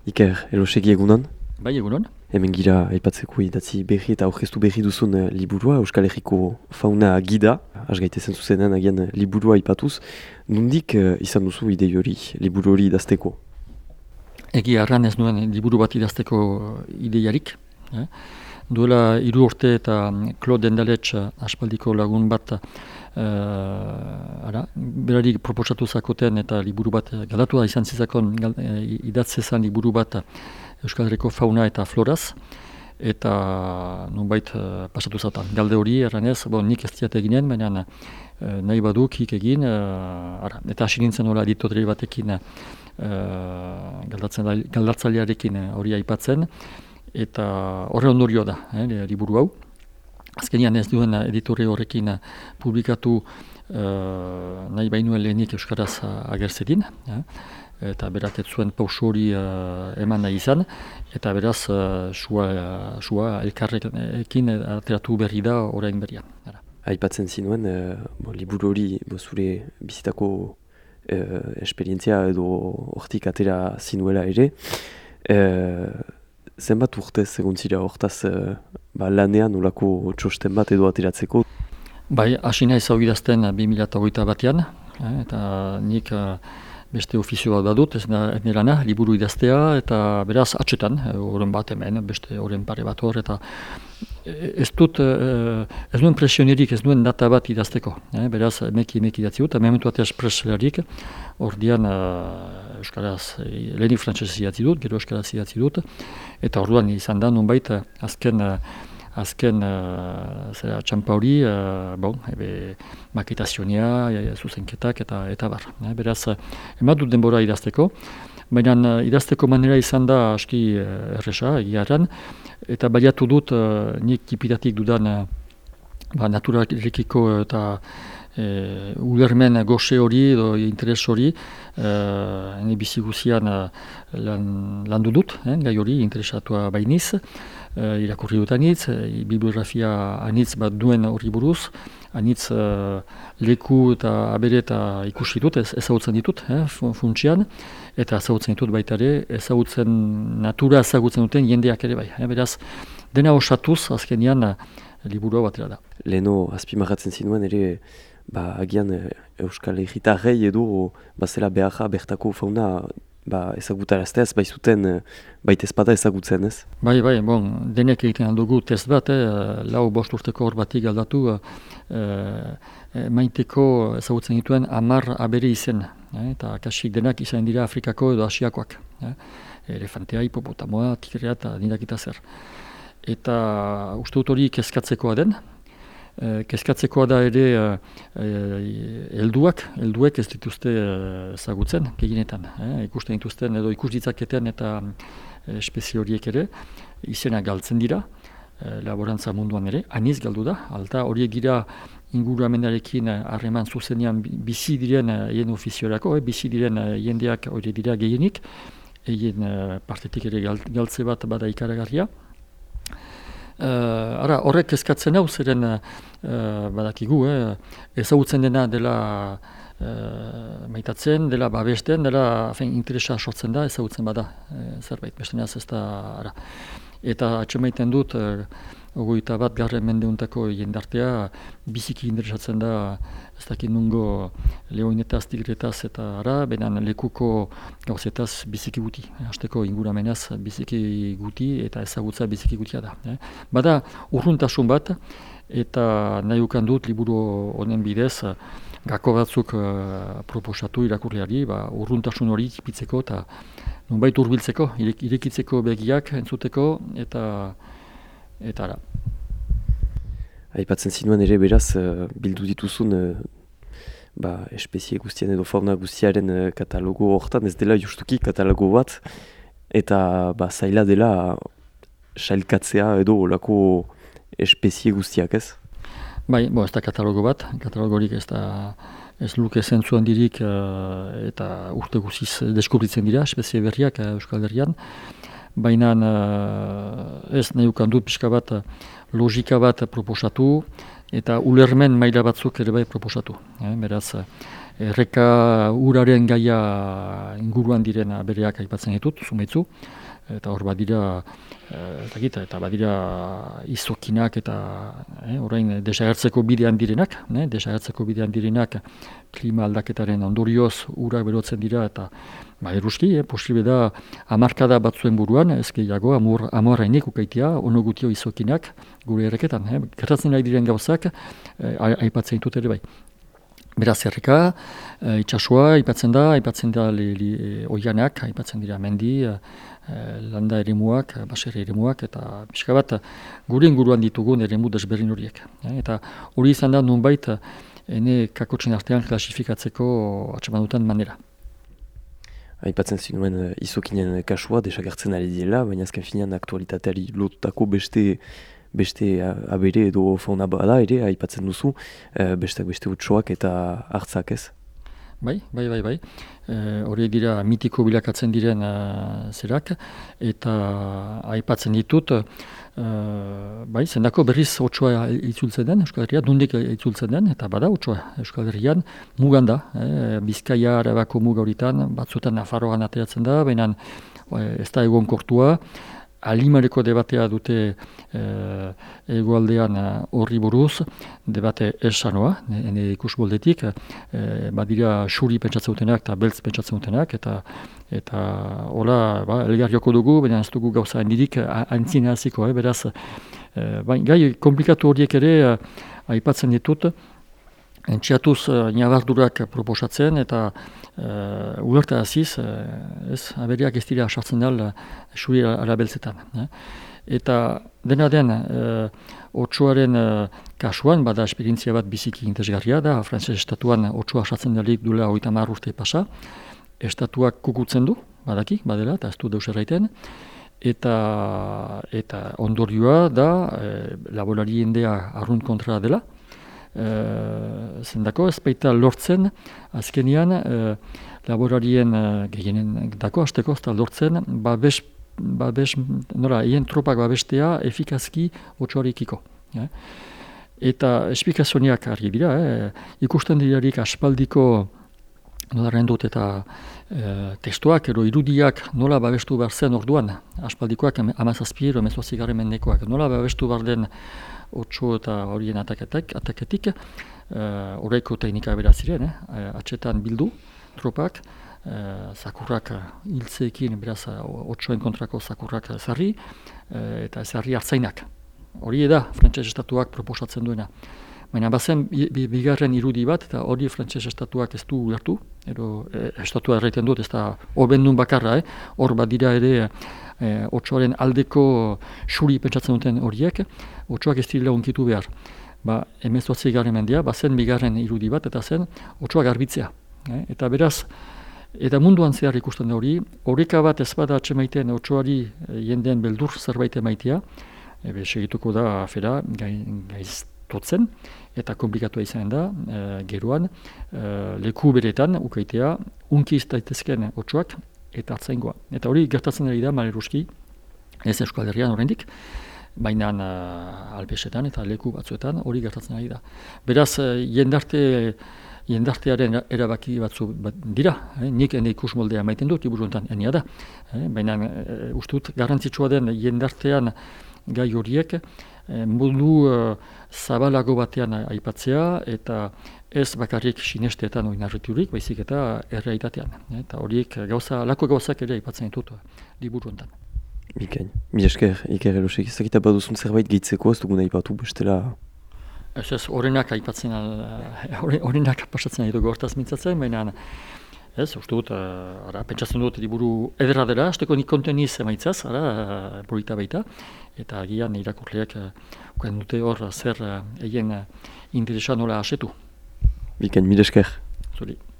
Iker, elosegi egunon? Bai, egunon. Hemen gira aipatzeko idatzi berri eta aurkeztu berri duzun liburua, Euskal Herriko fauna gida, asgaitezen zuzenean agian liburua aipatuz. Nondik izan duzu idei hori, liburu hori idazteko? Egia erran ez nuen liburu bat idazteko ideiarik. Duela 3 urte eta Claude Endaletx aspaldiko lagun bat berari proposatu zakoten eta liburu bat galdatua izan zizakon idatzezan liburu bat Euskal Herriko fauna eta floraz. Eta nonbait pasatu zatan. Galde hori erranez, nik ez diat eginen, baina nahi baduk hik egin. Eta hasi nintzen hola editore batekin galdatzailearekin hori aipatzen. Eta horre ondorio da, liburu hau. Azkenean ez duen editore horrekin publikatu nahi bainuen lehenik euskaraz agertzedin. Eta berak ez zuen pauso hori eman nahi izan, eta beraz sua elkarrekin ateratu berri da orain berrian. Aipatzen zinuen, liburu hori zure bizitako esperientzia edo hortik atera zinuela ere. Zenbat urtez egon zira hortaz lanean olako txosten bat edo ateratzeko? Bai, hasi naiz hau idazten 2021 batean, eta nik beste ofizio bat badut, ez nirana, liburu idaztea, eta beraz atxetan, horren bat hemen, beste horren pare bat hor, eta ez nuen presionerik, ez nuen data bat idazteko, beraz emeki idatzi dut, mementu ateaz preselarik, ordian euskaraz, lehenik frantzesez idatzi dut, gero euskaraz idatzi dut, eta orduan izan da nonbait azken txampa hori, maketazionia, zuzenketak eta bar. Beraz, emat dut denbora idazteko, baina idazteko manera izan da aski erresa, egiaran, eta baliatu dut nik kipitatik dudan naturarekiko eta ulermen goxe hori edo interes hori bizi guzian landu dut, gai hori interesatua bainiz, irakurri dut anitz, bibliografia anitz bat duen horri buruz, anitz leku eta abere eta ikusi dut, ezagutzen ditut funtsian, eta ezagutzen ditut baita ere, natura ezagutzen duten jendeak ere bai. Beraz, dena osatuz azkenean liburu hau atera da. Leheno azpimarratzen zinuen ere, agian Euskal Herritarrei edo zela beharra bertako fauna ezagutarazteaz, baizuten baitezpada ezagutzen, ez? Bai, denek egiten aldugu test bat, 4-5 urteko hor batik aldatu, maiteko ezagutzen dituen 10 abere izen, eta kasik denak izan dira Afrikako edo Asiakoak. Elefantea, hipopotamoa, tigrea eta nirakita zer. Eta uste dut hori kezkatzekoa den, kezkatzekoa da ere helduek ez dituzte ezagutzen gehienetan. Ikusten dituzten edo ikus ditzaketen eta espezie horiek ere izena galtzen dira, laborantza munduan ere, aniz galdu da, alta horiek dira inguramenarekin harreman zuzenean bizi diren hien ofiziorako, bizi diren jendeak hori dira gehienik, hien partetik ere galtze bat bada ikaragarria. Horrek eskatzen hau, zeren badakigu, ezagutzen dena dela maitatzen, dela babesten, dela interesa sortzen da, ezagutzen bada zerbait, besteneaz ez da. Eta atxemaiten dut, 21. mendeuntako jendartea, biziki interesatzen da, ez dakit nungo lehoinetaz, tigretaz eta benan lekuko gauzetaz biziki guti. Hasteko inguramenaz biziki guti eta ezagutza biziki gutia da. Bada urruntasun bat, eta nahi ukan dut liburu honen bidez, gako batzuk proposatu irakurleari, urruntasun hori tipitzeko eta nonbait hurbiltzeko, irekitzeko begiak entzuteko eta ara. Aipatzen zinuen ere beraz, bildu dituzun espezie guztien edo fauna guztiaren katalogo hortan, ez dela justuki katalogo bat, eta zaila dela sailkatzea edo olako espezie guztiak, ez? Bai, ez da katalogo bat, katalogorik ez luke zentzu handirik eta urte guziz deskubritzen dira, espezie berriak Euskal Herrian. Baina ez nahi ukan dut pixka bat logika bat proposatu eta ulermen maila batzuk ere bai proposatu. Beraz, erreka uraren gaia inguruan diren bereak aipatzen ditut, zumeitzu, eta hor badira, eta badira izokinak eta orain desagertzeko bidean direnak, klima aldaketaren ondorioz urak berotzen dira eta eruski, posible da hamarkada batzuen buruan, ez gehiago, amorrainik ukaitia, ono gutio izokinak gure erreketan. Gertatzen nahi diren gauzak, aipatzen ditut ere bai. Beraz erreka, itxasua, aipatzen da oianak, aipatzen dira mendi, landa eremuak, baserri eremuak, eta pixka bat gure inguruan ditugun eremu desberdin horiek. Eta hori izan da nonbait ene kakotxen artean klasifikatzeko atxeman duten manera. Aipatzen zinuen izokinen kasua desagertzen ari dela, baina azken finean aktualitateari lotutako beste abere edo fauna bada ere, aipatzen duzu, beste utxoak eta hartzak ez? Bai. Hori dira mitiko bilakatzen diren zerak, eta aipatzen ditut, zendako berriz otsoa itzultzen den, Euskal Herria, nondik itzultzen den, eta bada otsoa Euskal Herrian, mugan da, Bizkaia, Arabako muga horitan, batzutan Nafarroan ateratzen da, baina ez da egon kortua, Alimareko debatea dute egoaldean horri buruz, debate esanoa, ene ikusboldetik, badira xuri pentsatzen dutenak eta beltz pentsatzen dutenak, eta hola elgar joko dugu, baina ez dugu gauza handirik antzina hasiko, beraz, gai komplikatu horiek ere aipatzen ditut, entxiatuz nabardurak proposatzen eta ulerta aziz, aberiak ez dira sartzen dal xuri arabeltzetan. Eta dena den, otsoaren kasuan, bada esperientzia bat biziki interesgarria da, Frantses estatuan otsoa sartzen dalik duela 30 urte pasa, estatuak kukutzen du, badaki, badela, eta ez du deus erraiten, eta ondorioa da, laborari jendea arrunt kontra dela, zendako ez baita lortzen, azkenian laborarien gehienen dako hasteko ez da lortzen, hien tropak babestea efikazki otsoarekiko. Eta esplikazioniak argi dira, ikusten dirarik aspaldiko nolaren dut eta testuak edo irudiak nola babestu behar zen orduan, aspaldikoak 17 edo 18 mendekoak, nola babestu behar den otso eta horien ataketik, horreiko teknika bera ziren, atxetan bildu, tropak, zakurrak hiltzeekin, beraz, otsoen kontrako zakurrak zarri, eta zarri hartzainak. Hori da, Frantses estatuak proposatzen duena. Baina bazen bigarren irudi bat, eta hori Frantses estatuak ez du ulertu, estatua erraiten dut, ez da obendun bakarra, hor bat dira ere otsoaren aldeko xuri pentsatzen duten horiek, otsoak ez direla unkitu behar. 18. mendia, bazen bigarren irudi bat, eta zen otsoa garbitzea. Eta beraz, eta munduan zehar ikusten da hori, horreka bat ez bada atxemaiten otsoari jendeen beldur zerbait emaitea, segituko da afera gaiztotzen, eta komplikatua izan da, geroan, leku beretan, ukaitea, unki daitezken otsoak, eta hartzaingoa. Eta hori gertatzen ari da, maleruski, ez Euskal Herrian oraindik, baina alpesetan eta leku batzuetan hori gertatzen ari da. Beraz, jendartearen erabaki batzu dira, nik ene ikusmoldea maiten dut, liburu honetan enia da. Baina ustut garrantzitsua den jendartean gai horiek modu zabalago batean aipatzea eta ez bakarrik sinesteetan oinarriturik, baizik eta errealitatean. Eta horiek lako gauzak ere aipatzen ditut liburu honetan. Bikain. Mi esker, Iker Elosek, ezakita baduzun zerbait gehitzeko, ez dugun aipatu bestela? Ez, horrenak aipatzen, horrenak pasatzen dugu hortaz mintzatzen, baina ez, uste dut, pentsatzen dut liburu ederra dela, azteko nik konteniz emaitzaz, polita baita, eta agian irakurleak ukan dute hor zer egin interesa nola asetu. Bikain, mi esker. Zuri.